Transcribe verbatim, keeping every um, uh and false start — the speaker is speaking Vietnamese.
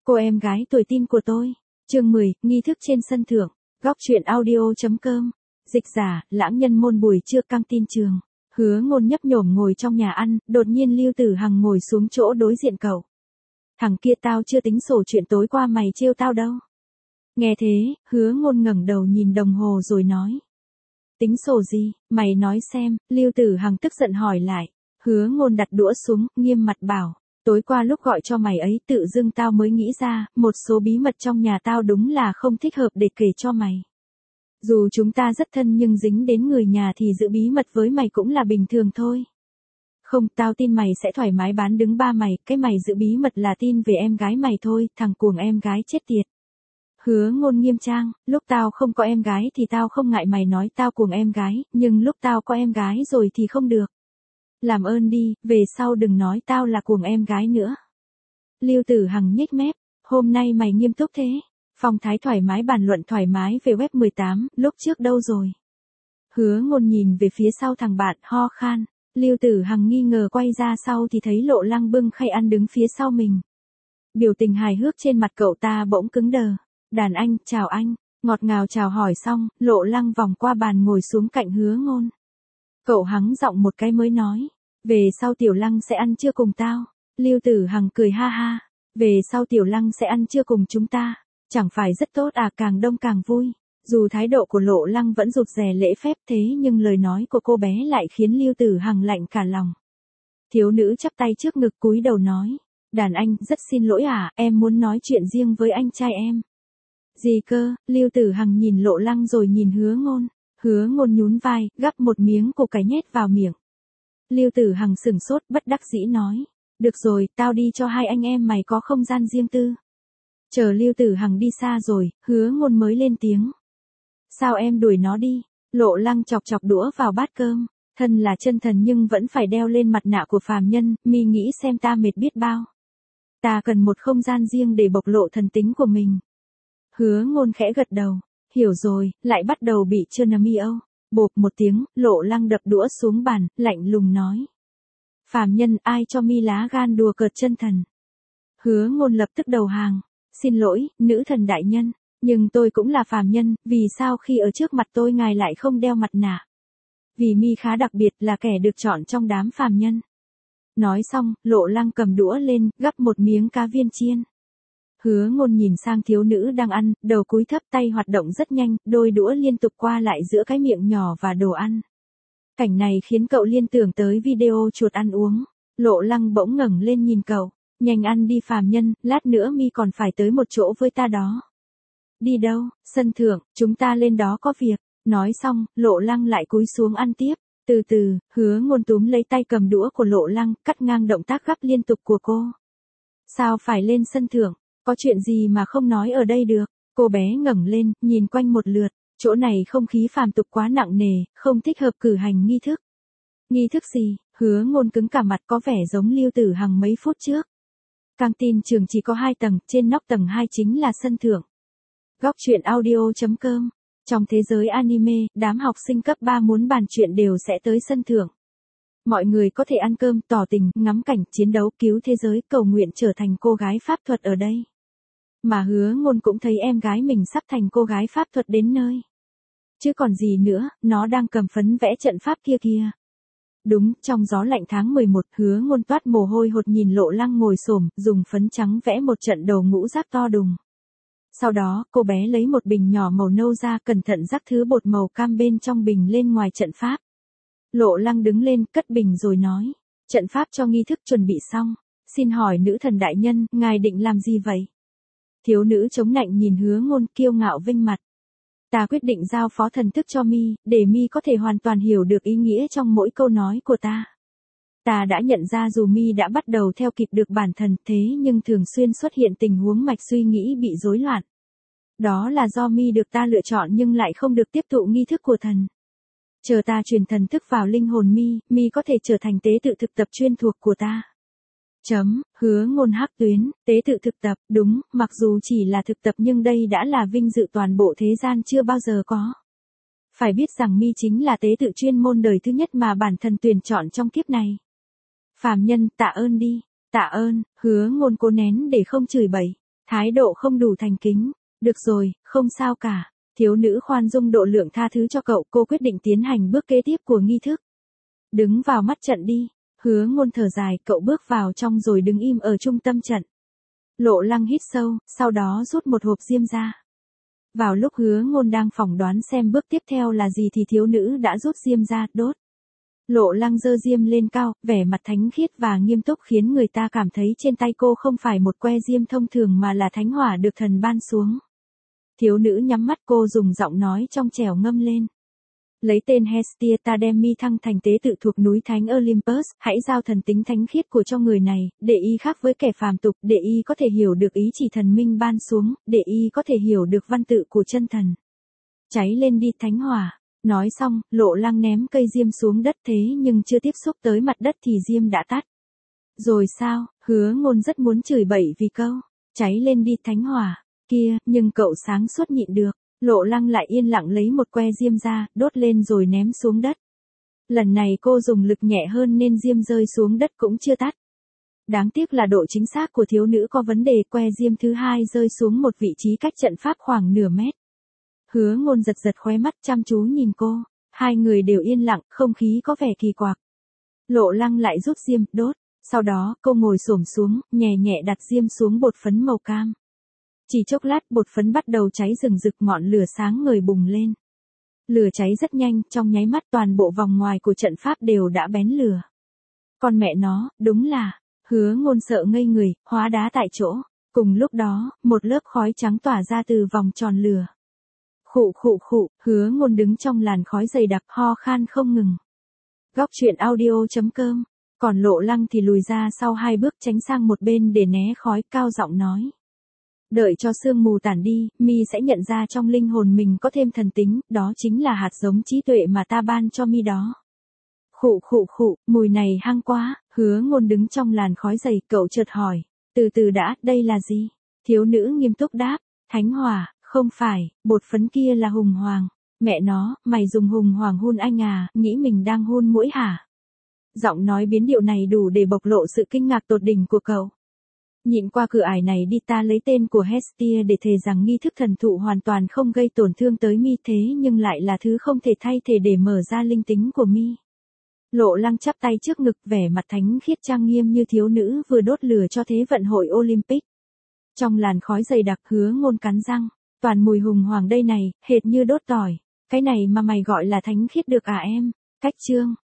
Cô em gái tuổi tin của tôi. Chương mười, nghi thức trên sân thượng. Góc truyện audio.com. Dịch giả, lãng nhân môn buổi trưa căng tin trường. Hứa Ngôn nhấp nhổm ngồi trong nhà ăn, đột nhiên Lưu Tử Hằng ngồi xuống chỗ đối diện cậu. Thằng kia tao chưa tính sổ chuyện tối qua mày trêu tao đâu. Nghe thế, Hứa Ngôn ngẩng đầu nhìn đồng hồ rồi nói. Tính sổ gì, mày nói xem, Lưu Tử Hằng tức giận hỏi lại. Hứa Ngôn đặt đũa xuống, nghiêm mặt bảo. Tối qua lúc gọi cho mày ấy tự dưng tao mới nghĩ ra, một số bí mật trong nhà tao đúng là không thích hợp để kể cho mày. Dù chúng ta rất thân nhưng dính đến người nhà thì giữ bí mật với mày cũng là bình thường thôi. Không, tao tin mày sẽ thoải mái bán đứng ba mày, cái mày giữ bí mật là tin về em gái mày thôi, thằng cuồng em gái chết tiệt. Hứa Ngôn nghiêm trang, lúc tao không có em gái thì tao không ngại mày nói tao cuồng em gái, nhưng lúc tao có em gái rồi thì không được. Làm ơn đi, về sau đừng nói tao là cuồng em gái nữa. Lưu Tử Hằng nhếch mép, hôm nay mày nghiêm túc thế. Phong thái thoải mái bàn luận thoải mái về web mười tám, lúc trước đâu rồi? Hứa Ngôn nhìn về phía sau thằng bạn ho khan, Lưu Tử Hằng nghi ngờ quay ra sau thì thấy Lộ Lăng bưng khay ăn đứng phía sau mình. Biểu tình hài hước trên mặt cậu ta bỗng cứng đờ. Đàn anh, chào anh, ngọt ngào chào hỏi xong, Lộ Lăng vòng qua bàn ngồi xuống cạnh Hứa Ngôn. Cậu hắng giọng một cái mới nói, về sau Tiểu Lăng sẽ ăn trưa cùng tao. Lưu Tử Hằng cười ha ha, về sau Tiểu Lăng sẽ ăn trưa cùng chúng ta, chẳng phải rất tốt à, càng đông càng vui. Dù thái độ của Lộ Lăng vẫn rụt rè lễ phép thế nhưng lời nói của cô bé lại khiến Lưu Tử Hằng lạnh cả lòng. Thiếu nữ chắp tay trước ngực cúi đầu nói, đàn anh, rất xin lỗi à, em muốn nói chuyện riêng với anh trai em. Gì cơ? Lưu Tử Hằng nhìn Lộ Lăng rồi nhìn Hứa Ngôn. Hứa Ngôn nhún vai, gắp một miếng củ cải nhét vào miệng. Lưu Tử Hằng sửng sốt bất đắc dĩ nói, được rồi, tao đi cho hai anh em mày có không gian riêng tư. Chờ Lưu Tử Hằng đi xa rồi, Hứa Ngôn mới lên tiếng. Sao em đuổi nó đi? Lộ Lăng chọc chọc đũa vào bát cơm, thân là chân thần nhưng vẫn phải đeo lên mặt nạ của phàm nhân, mi nghĩ xem ta mệt biết bao. Ta cần một không gian riêng để bộc lộ thần tính của mình. Hứa Ngôn khẽ gật đầu. Hiểu rồi, lại bắt đầu bị trơn mi âu. Bộp một tiếng, Lộ Lăng đập đũa xuống bàn, lạnh lùng nói. Phàm nhân, ai cho mi lá gan đùa cợt chân thần? Hứa Ngôn lập tức đầu hàng. Xin lỗi, nữ thần đại nhân, nhưng tôi cũng là phàm nhân, vì sao khi ở trước mặt tôi ngài lại không đeo mặt nạ? Vì mi khá đặc biệt, là kẻ được chọn trong đám phàm nhân. Nói xong, Lộ Lăng cầm đũa lên, gắp một miếng cá viên chiên. Hứa Ngôn nhìn sang thiếu nữ đang ăn, đầu cúi thấp, tay hoạt động rất nhanh, đôi đũa liên tục qua lại giữa cái miệng nhỏ và đồ ăn. Cảnh này khiến cậu liên tưởng tới video chuột ăn uống. Lộ Lăng bỗng ngẩng lên nhìn cậu, nhanh ăn đi phàm nhân, lát nữa mi còn phải tới một chỗ với ta đó. Đi đâu? Sân thượng, chúng ta lên đó có việc. Nói xong, Lộ Lăng lại cúi xuống ăn tiếp. Từ từ, Hứa Ngôn túm lấy tay cầm đũa của Lộ Lăng, cắt ngang động tác gắp liên tục của cô. Sao phải lên sân thượng? Có chuyện gì mà không nói ở đây được? Cô bé ngẩng lên, nhìn quanh một lượt, chỗ này không khí phàm tục quá nặng nề, không thích hợp cử hành nghi thức. Nghi thức gì? Hứa Ngôn cứng cả mặt, có vẻ giống Lưu Tử Hằng mấy phút trước. Căng tin trường chỉ có hai tầng, trên nóc tầng hai chính là sân thượng. Góc truyện audio.com. Trong thế giới anime, đám học sinh cấp ba muốn bàn chuyện đều sẽ tới sân thượng. Mọi người có thể ăn cơm, tỏ tình, ngắm cảnh, chiến đấu, cứu thế giới, cầu nguyện trở thành cô gái pháp thuật ở đây. Mà Hứa Ngôn cũng thấy em gái mình sắp thành cô gái pháp thuật đến nơi. Chứ còn gì nữa, nó đang cầm phấn vẽ trận pháp kia kia. Đúng, trong gió lạnh tháng mười một, Hứa Ngôn toát mồ hôi hột nhìn Lộ Lăng ngồi xổm, dùng phấn trắng vẽ một trận đầu ngũ giác to đùng. Sau đó, cô bé lấy một bình nhỏ màu nâu ra, cẩn thận rắc thứ bột màu cam bên trong bình lên ngoài trận pháp. Lộ Lăng đứng lên, cất bình rồi nói, trận pháp cho nghi thức chuẩn bị xong, xin hỏi nữ thần đại nhân, ngài định làm gì vậy? Thiếu nữ chống nạnh nhìn Hứa Ngôn kiêu ngạo vinh mặt. Ta quyết định giao phó thần thức cho mi, để mi có thể hoàn toàn hiểu được ý nghĩa trong mỗi câu nói của ta. Ta đã nhận ra dù mi đã bắt đầu theo kịp được bản thần thế nhưng thường xuyên xuất hiện tình huống mạch suy nghĩ bị rối loạn. Đó là do mi được ta lựa chọn nhưng lại không được tiếp thụ nghi thức của thần. Chờ ta truyền thần thức vào linh hồn mi, mi có thể trở thành tế tự thực tập chuyên thuộc của ta. Chấm, Hứa Ngôn hắc tuyến, tế tự thực tập, đúng, mặc dù chỉ là thực tập nhưng đây đã là vinh dự toàn bộ thế gian chưa bao giờ có. Phải biết rằng mi chính là tế tự chuyên môn đời thứ nhất mà bản thân tuyển chọn trong kiếp này. Phàm nhân, tạ ơn đi, tạ ơn, Hứa Ngôn cố nén để không chửi bậy. Thái độ không đủ thành kính. Được rồi, không sao cả. Thiếu nữ khoan dung độ lượng tha thứ cho cậu, cô quyết định tiến hành bước kế tiếp của nghi thức. Đứng vào mắt trận đi. Hứa Ngôn thở dài, cậu bước vào trong rồi đứng im ở trung tâm trận. Lộ Lăng hít sâu, sau đó rút một hộp diêm ra. Vào lúc Hứa Ngôn đang phỏng đoán xem bước tiếp theo là gì thì thiếu nữ đã rút diêm ra, đốt. Lộ Lăng giơ diêm lên cao, vẻ mặt thánh khiết và nghiêm túc khiến người ta cảm thấy trên tay cô không phải một que diêm thông thường mà là thánh hỏa được thần ban xuống. Thiếu nữ nhắm mắt, cô dùng giọng nói trong trẻo ngâm lên. Lấy tên Hestia ta đem mi thăng thành tế tự thuộc núi thánh Olympus, hãy giao thần tính thánh khiết của cho người này, để y khác với kẻ phàm tục, để y có thể hiểu được ý chỉ thần minh ban xuống, để y có thể hiểu được văn tự của chân thần. Cháy lên đi thánh hỏa. Nói xong, Lộ Lăng ném cây diêm xuống đất, thế nhưng chưa tiếp xúc tới mặt đất thì diêm đã tắt. Rồi sao? Hứa Ngôn rất muốn chửi bậy vì câu cháy lên đi thánh hỏa kia, nhưng cậu sáng suốt nhịn được. Lộ Lăng lại yên lặng lấy một que diêm ra, đốt lên rồi ném xuống đất. Lần này cô dùng lực nhẹ hơn nên diêm rơi xuống đất cũng chưa tắt. Đáng tiếc là độ chính xác của thiếu nữ có vấn đề, que diêm thứ hai rơi xuống một vị trí cách trận pháp khoảng nửa mét. Hứa Ngôn giật giật khóe mắt chăm chú nhìn cô, hai người đều yên lặng, không khí có vẻ kỳ quặc. Lộ Lăng lại rút diêm, đốt, sau đó cô ngồi xổm xuống, nhẹ nhẹ đặt diêm xuống bột phấn màu cam. Chỉ chốc lát bột phấn bắt đầu cháy rừng rực, ngọn lửa sáng ngời bùng lên. Lửa cháy rất nhanh, trong nháy mắt toàn bộ vòng ngoài của trận pháp đều đã bén lửa. Con mẹ nó, đúng là, Hứa Ngôn sợ ngây người, hóa đá tại chỗ. Cùng lúc đó, một lớp khói trắng tỏa ra từ vòng tròn lửa. Khụ khụ khụ, Hứa Ngôn đứng trong làn khói dày đặc, ho khan không ngừng. Góc truyện audio chấm com. Còn Lộ Lăng thì lùi ra sau hai bước, tránh sang một bên để né khói, cao giọng nói. Đợi cho sương mù tản đi, mi sẽ nhận ra trong linh hồn mình có thêm thần tính, đó chính là hạt giống trí tuệ mà ta ban cho mi đó. Khụ khụ khụ, mùi này hăng quá. Hứa Ngôn đứng trong làn khói dày, cậu chợt hỏi. Từ từ đã, đây là gì? Thiếu nữ nghiêm túc đáp. Thánh hỏa. Không phải, bột phấn kia là hùng hoàng. Mẹ nó, mày dùng hùng hoàng hun anh à, nghĩ mình đang hun muỗi hả? Giọng nói biến điệu này đủ để bộc lộ sự kinh ngạc tột đỉnh của cậu. Nhịn qua cửa ải này đi, ta lấy tên của Hestia để thề rằng nghi thức thần thụ hoàn toàn không gây tổn thương tới mi, thế nhưng lại là thứ không thể thay thế để mở ra linh tính của mi. Lộ Lăng chắp tay trước ngực, vẻ mặt thánh khiết trang nghiêm như thiếu nữ vừa đốt lửa cho Thế vận hội Olympic. Trong làn khói dày đặc, Hứa Ngôn cắn răng. Toàn mùi hùng hoàng đây này, hệt như đốt tỏi. Cái này mà mày gọi là thánh khiết được à em? Cách chương.